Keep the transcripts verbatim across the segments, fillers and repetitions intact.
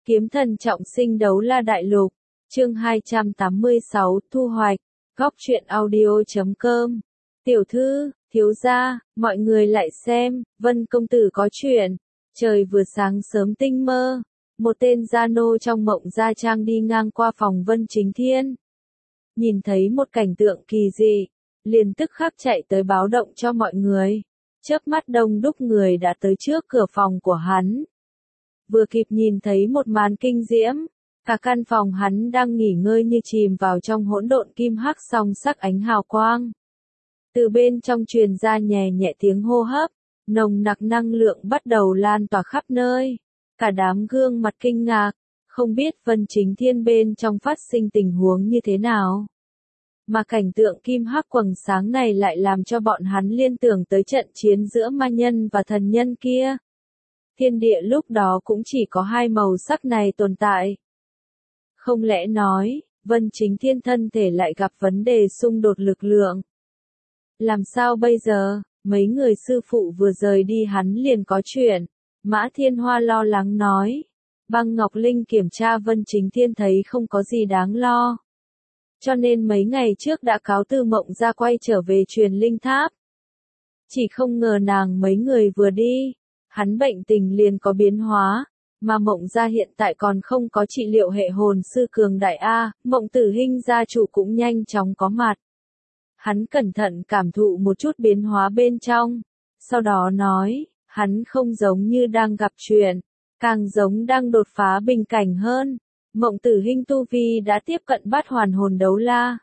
Kiếm thần trọng sinh đấu la đại lục, chương hai trăm tám mươi sáu, thu hoạch, góc truyện audio chấm com. Tiểu thư, thiếu gia, mọi người lại xem, Vân công tử có chuyện. Trời vừa sáng sớm tinh mơ, một tên gia nô trong mộng gia trang đi ngang qua phòng Vân Chính Thiên. Nhìn thấy một cảnh tượng kỳ dị, liền tức khắc chạy tới báo động cho mọi người. Chớp mắt đông đúc người đã tới trước cửa phòng của hắn. Vừa kịp nhìn thấy một màn kinh diễm, cả căn phòng hắn đang nghỉ ngơi như chìm vào trong hỗn độn kim hắc song sắc ánh hào quang. Từ bên trong truyền ra nhẹ nhẹ tiếng hô hấp, nồng nặc năng lượng bắt đầu lan tỏa khắp nơi. Cả đám gương mặt kinh ngạc, không biết Vân Chính Thiên bên trong phát sinh tình huống như thế nào. Mà cảnh tượng kim hắc quầng sáng này lại làm cho bọn hắn liên tưởng tới trận chiến giữa ma nhân và thần nhân kia. Thiên địa lúc đó cũng chỉ có hai màu sắc này tồn tại. Không lẽ nói, Vân Chính Thiên thân thể lại gặp vấn đề xung đột lực lượng? Làm sao bây giờ, mấy người sư phụ vừa rời đi hắn liền có chuyện. Mã Thiên Hoa lo lắng nói. Băng Ngọc Linh kiểm tra Vân Chính Thiên thấy không có gì đáng lo. Cho nên mấy ngày trước đã cáo từ mộng ra quay trở về truyền linh tháp. Chỉ không ngờ nàng mấy người vừa đi, hắn bệnh tình liền có biến hóa, mà mộng gia hiện tại còn không có trị liệu hệ hồn sư cường đại A, mộng tử hình gia chủ cũng nhanh chóng có mặt. Hắn cẩn thận cảm thụ một chút biến hóa bên trong, sau đó nói, hắn không giống như đang gặp chuyện, càng giống đang đột phá bình cảnh hơn. Mộng tử hình tu vi đã tiếp cận bát hoàn hồn đấu la.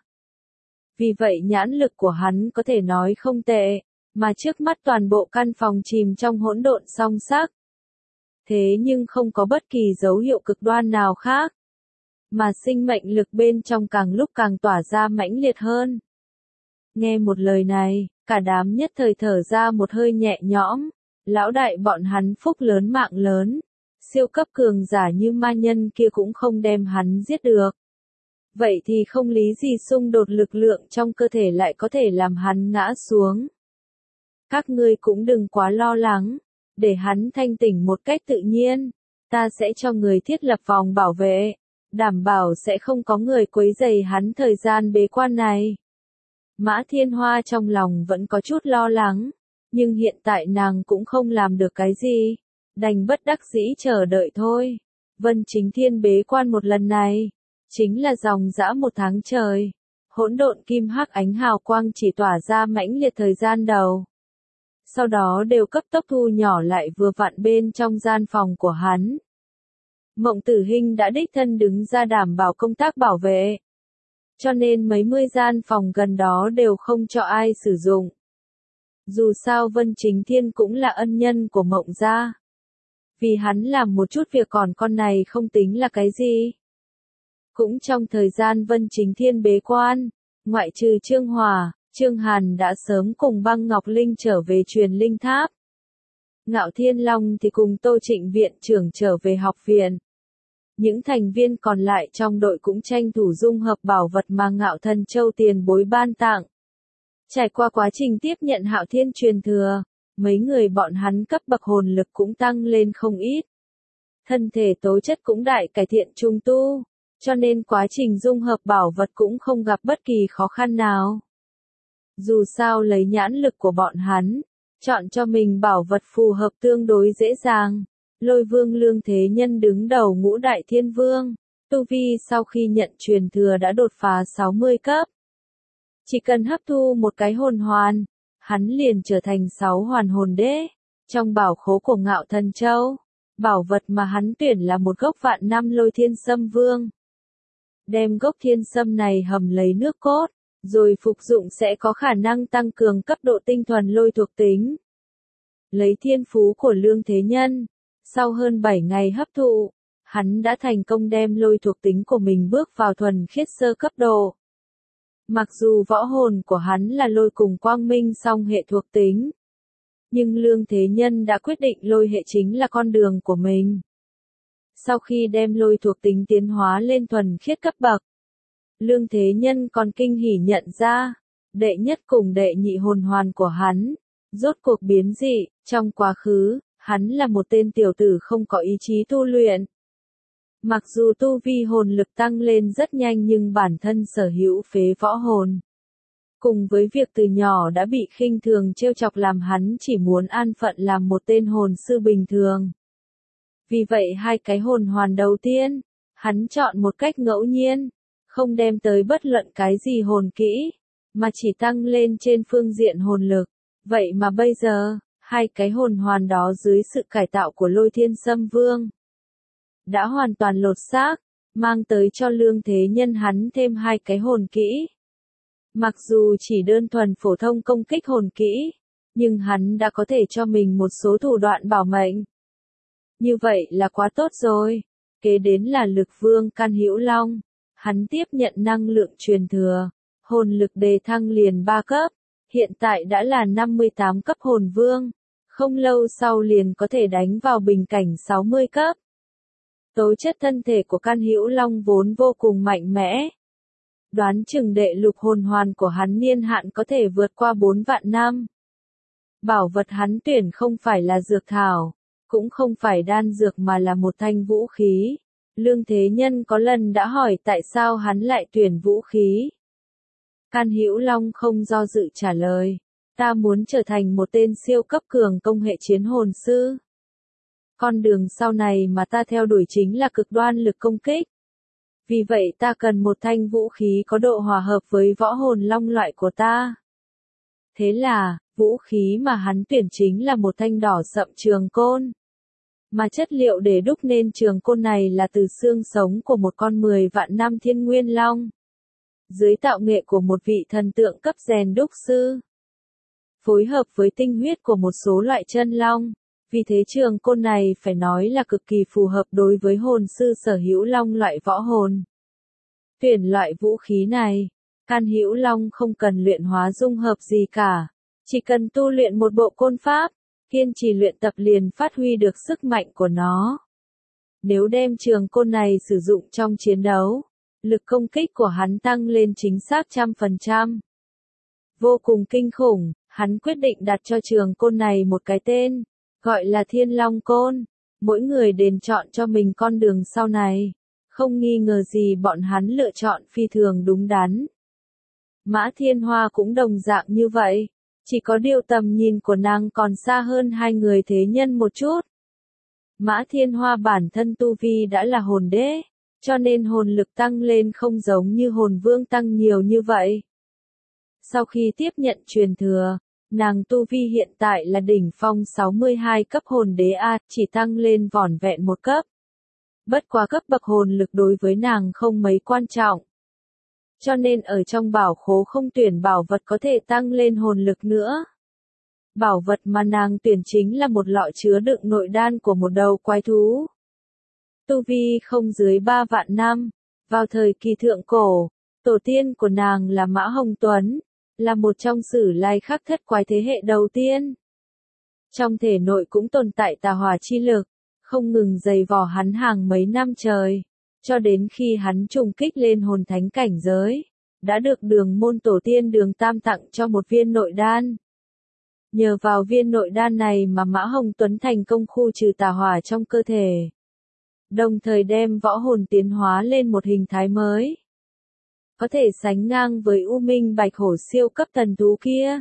Vì vậy nhãn lực của hắn có thể nói không tệ, mà trước mắt toàn bộ căn phòng chìm trong hỗn độn song sắc. Thế nhưng không có bất kỳ dấu hiệu cực đoan nào khác. Mà sinh mệnh lực bên trong càng lúc càng tỏa ra mãnh liệt hơn. Nghe một lời này, cả đám nhất thời thở ra một hơi nhẹ nhõm. Lão đại bọn hắn phúc lớn mạng lớn. Siêu cấp cường giả như ma nhân kia cũng không đem hắn giết được. Vậy thì không lý gì xung đột lực lượng trong cơ thể lại có thể làm hắn ngã xuống. Các ngươi cũng đừng quá lo lắng, để hắn thanh tỉnh một cách tự nhiên, ta sẽ cho người thiết lập vòng bảo vệ, đảm bảo sẽ không có người quấy rầy hắn thời gian bế quan này. Mã Thiên Hoa trong lòng vẫn có chút lo lắng, nhưng hiện tại nàng cũng không làm được cái gì. Đành bất đắc dĩ chờ đợi thôi. Vân Chính Thiên bế quan một lần này, chính là dòng dã một tháng trời. Hỗn độn kim hắc ánh hào quang chỉ tỏa ra mãnh liệt thời gian đầu. Sau đó đều cấp tốc thu nhỏ lại vừa vặn bên trong gian phòng của hắn. Mộng tử hình đã đích thân đứng ra đảm bảo công tác bảo vệ. Cho nên mấy mươi gian phòng gần đó đều không cho ai sử dụng. Dù sao Vân Chính Thiên cũng là ân nhân của mộng gia. Vì hắn làm một chút việc còn con này không tính là cái gì. Cũng trong thời gian Vân Chính Thiên bế quan, ngoại trừ Trương Hòa, Trương Hàn đã sớm cùng Băng Ngọc Linh trở về truyền linh tháp. Ngạo Thiên Long thì cùng Tô Trịnh viện trưởng trở về học viện. Những thành viên còn lại trong đội cũng tranh thủ dung hợp bảo vật mà Ngạo Thần Châu tiền bối ban tặng. Trải qua quá trình tiếp nhận Hạo Thiên truyền thừa, mấy người bọn hắn cấp bậc hồn lực cũng tăng lên không ít. Thân thể tố chất cũng đại cải thiện trung tu, cho nên quá trình dung hợp bảo vật cũng không gặp bất kỳ khó khăn nào. Dù sao lấy nhãn lực của bọn hắn, chọn cho mình bảo vật phù hợp tương đối dễ dàng. Lôi Vương Lương Thế Nhân đứng đầu ngũ đại thiên vương, tu vi sau khi nhận truyền thừa đã đột phá sáu mươi cấp. Chỉ cần hấp thu một cái hồn hoàn, hắn liền trở thành sáu hoàn hồn đế. Trong bảo khố của Ngạo Thần Châu, bảo vật mà hắn tuyển là một gốc vạn năm lôi thiên sâm vương. Đem gốc thiên sâm này hầm lấy nước cốt, rồi phục dụng sẽ có khả năng tăng cường cấp độ tinh thuần lôi thuộc tính. Lấy thiên phú của Lương Thế Nhân, sau hơn bảy ngày hấp thụ, hắn đã thành công đem lôi thuộc tính của mình bước vào thuần khiết sơ cấp độ. Mặc dù võ hồn của hắn là lôi cùng quang minh song hệ thuộc tính, nhưng Lương Thế Nhân đã quyết định lôi hệ chính là con đường của mình. Sau khi đem lôi thuộc tính tiến hóa lên thuần khiết cấp bậc, Lương Thế Nhân còn kinh hỉ nhận ra, đệ nhất cùng đệ nhị hồn hoàn của hắn, rốt cuộc biến dị. Trong quá khứ, hắn là một tên tiểu tử không có ý chí tu luyện. Mặc dù tu vi hồn lực tăng lên rất nhanh nhưng bản thân sở hữu phế võ hồn. Cùng với việc từ nhỏ đã bị khinh thường trêu chọc làm hắn chỉ muốn an phận làm một tên hồn sư bình thường. Vì vậy hai cái hồn hoàn đầu tiên, hắn chọn một cách ngẫu nhiên, không đem tới bất luận cái gì hồn kỹ, mà chỉ tăng lên trên phương diện hồn lực. Vậy mà bây giờ, hai cái hồn hoàn đó dưới sự cải tạo của Lôi Thiên Sâm Vương đã hoàn toàn lột xác, mang tới cho Lương Thế Nhân hắn thêm hai cái hồn kỹ. Mặc dù chỉ đơn thuần phổ thông công kích hồn kỹ, nhưng hắn đã có thể cho mình một số thủ đoạn bảo mệnh. Như vậy là quá tốt rồi. Kế đến là Lực Vương Can Hữu Long, hắn tiếp nhận năng lượng truyền thừa, hồn lực đề thăng liền ba cấp, hiện tại đã là năm mươi tám cấp hồn vương, không lâu sau liền có thể đánh vào bình cảnh sáu mươi cấp. Tố chất thân thể của Can Hữu Long vốn vô cùng mạnh mẽ. Đoán chừng đệ lục hồn hoàn của hắn niên hạn có thể vượt qua bốn vạn năm. Bảo vật hắn tuyển không phải là dược thảo, cũng không phải đan dược mà là một thanh vũ khí. Lương Thế Nhân có lần đã hỏi tại sao hắn lại tuyển vũ khí. Can Hữu Long không do dự trả lời, ta muốn trở thành một tên siêu cấp cường công hệ chiến hồn sư. Con đường sau này mà ta theo đuổi chính là cực đoan lực công kích. Vì vậy ta cần một thanh vũ khí có độ hòa hợp với võ hồn long loại của ta. Thế là, vũ khí mà hắn tuyển chính là một thanh đỏ sậm trường côn. Mà chất liệu để đúc nên trường côn này là từ xương sống của một con mười vạn năm thiên nguyên long. Dưới tạo nghệ của một vị thần tượng cấp rèn đúc sư. Phối hợp với tinh huyết của một số loại chân long. Vì thế trường côn này phải nói là cực kỳ phù hợp đối với hồn sư sở hữu long loại võ hồn. Tuyển loại vũ khí này, Can Hữu Long không cần luyện hóa dung hợp gì cả. Chỉ cần tu luyện một bộ côn pháp, kiên trì luyện tập liền phát huy được sức mạnh của nó. Nếu đem trường côn này sử dụng trong chiến đấu, lực công kích của hắn tăng lên chính xác trăm phần trăm. Vô cùng kinh khủng, hắn quyết định đặt cho trường côn này một cái tên, gọi là Thiên Long Côn. Mỗi người đền chọn cho mình con đường sau này. Không nghi ngờ gì bọn hắn lựa chọn phi thường đúng đắn. Mã Thiên Hoa cũng đồng dạng như vậy. Chỉ có điều tầm nhìn của nàng còn xa hơn hai người thế nhân một chút. Mã Thiên Hoa bản thân tu vi đã là hồn đế, cho nên hồn lực tăng lên không giống như hồn vương tăng nhiều như vậy. Sau khi tiếp nhận truyền thừa, nàng tu vi hiện tại là đỉnh phong sáu mươi hai cấp hồn đế A, chỉ tăng lên vỏn vẹn một cấp. Bất quá cấp bậc hồn lực đối với nàng không mấy quan trọng. Cho nên ở trong bảo khố không tuyển bảo vật có thể tăng lên hồn lực nữa. Bảo vật mà nàng tuyển chính là một lọ chứa đựng nội đan của một đầu quái thú. Tu vi không dưới ba vạn năm. Vào thời kỳ thượng cổ, tổ tiên của nàng là Mã Hồng Tuấn, là một trong sử lai khắc thất quái thế hệ đầu tiên. Trong thể nội cũng tồn tại tà hỏa chi lực, không ngừng dày vò hắn hàng mấy năm trời, cho đến khi hắn trùng kích lên hồn thánh cảnh giới, đã được đường môn tổ tiên Đường Tam tặng cho một viên nội đan. Nhờ vào viên nội đan này mà Mã Hồng Tuấn thành công khu trừ tà hỏa trong cơ thể, đồng thời đem võ hồn tiến hóa lên một hình thái mới, có thể sánh ngang với U Minh Bạch Hổ siêu cấp thần thú kia.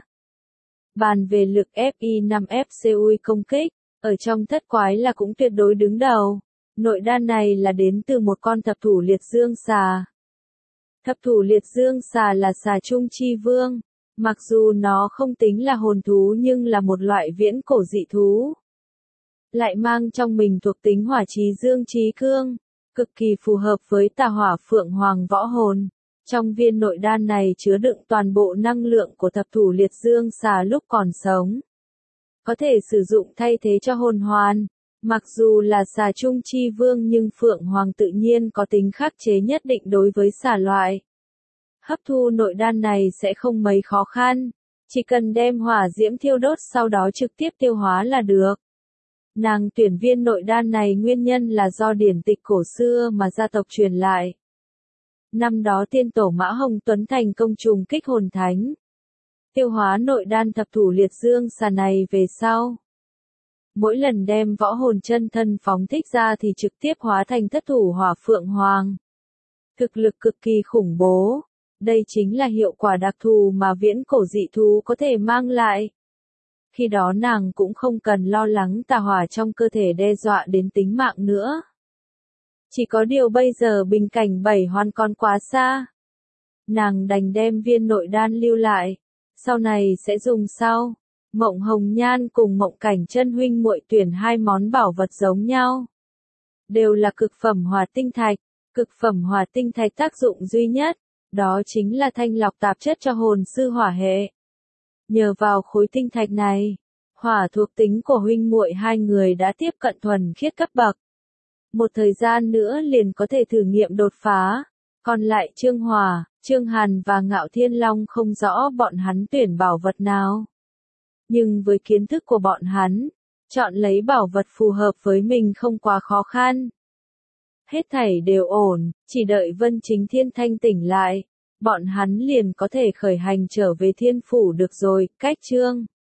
Bàn về lực ép i năm ép xê u công kích, ở trong thất quái là cũng tuyệt đối đứng đầu. Nội đan này là đến từ một con thập thủ liệt dương xà. Thập thủ liệt dương xà là xà trung chi vương, mặc dù nó không tính là hồn thú nhưng là một loại viễn cổ dị thú. Lại mang trong mình thuộc tính hỏa chí dương chí cương, cực kỳ phù hợp với tà hỏa phượng hoàng võ hồn. Trong viên nội đan này chứa đựng toàn bộ năng lượng của thập thủ liệt dương xà lúc còn sống. Có thể sử dụng thay thế cho hồn hoàn. Mặc dù là xà trung chi vương nhưng phượng hoàng tự nhiên có tính khắc chế nhất định đối với xà loại. Hấp thu nội đan này sẽ không mấy khó khăn. Chỉ cần đem hỏa diễm thiêu đốt sau đó trực tiếp tiêu hóa là được. Nàng tuyển viên nội đan này nguyên nhân là do điển tịch cổ xưa mà gia tộc truyền lại. Năm đó tiên tổ Mã Hồng Tuấn thành công trùng kích hồn thánh. Tiêu hóa nội đan thập thủ liệt dương xà này về sau. mỗi lần đem võ hồn chân thân phóng thích ra thì trực tiếp hóa thành thất thủ hỏa phượng hoàng. Thực lực cực kỳ khủng bố. Đây chính là hiệu quả đặc thù mà viễn cổ dị thú có thể mang lại. Khi đó nàng cũng không cần lo lắng tà hỏa trong cơ thể đe dọa đến tính mạng nữa. Chỉ có điều bây giờ bình cảnh bảy hoan còn quá xa. Nàng đành đem viên nội đan lưu lại, sau này sẽ dùng sau. Mộng Hồng Nhan cùng Mộng Cảnh Chân huynh muội tuyển hai món bảo vật giống nhau. Đều là cực phẩm hỏa tinh thạch. Cực phẩm hỏa tinh thạch tác dụng duy nhất, đó chính là thanh lọc tạp chất cho hồn sư hỏa hệ. Nhờ vào khối tinh thạch này, hỏa thuộc tính của huynh muội hai người đã tiếp cận thuần khiết cấp bậc. Một thời gian nữa liền có thể thử nghiệm đột phá. Còn lại Trương Hòa, Trương Hàn và Ngạo Thiên Long không rõ bọn hắn tuyển bảo vật nào. Nhưng với kiến thức của bọn hắn, chọn lấy bảo vật phù hợp với mình không quá khó khăn. Hết thảy đều ổn, chỉ đợi Vân Chính Thiên thanh tỉnh lại, bọn hắn liền có thể khởi hành trở về Thiên Phủ được rồi. Cách chương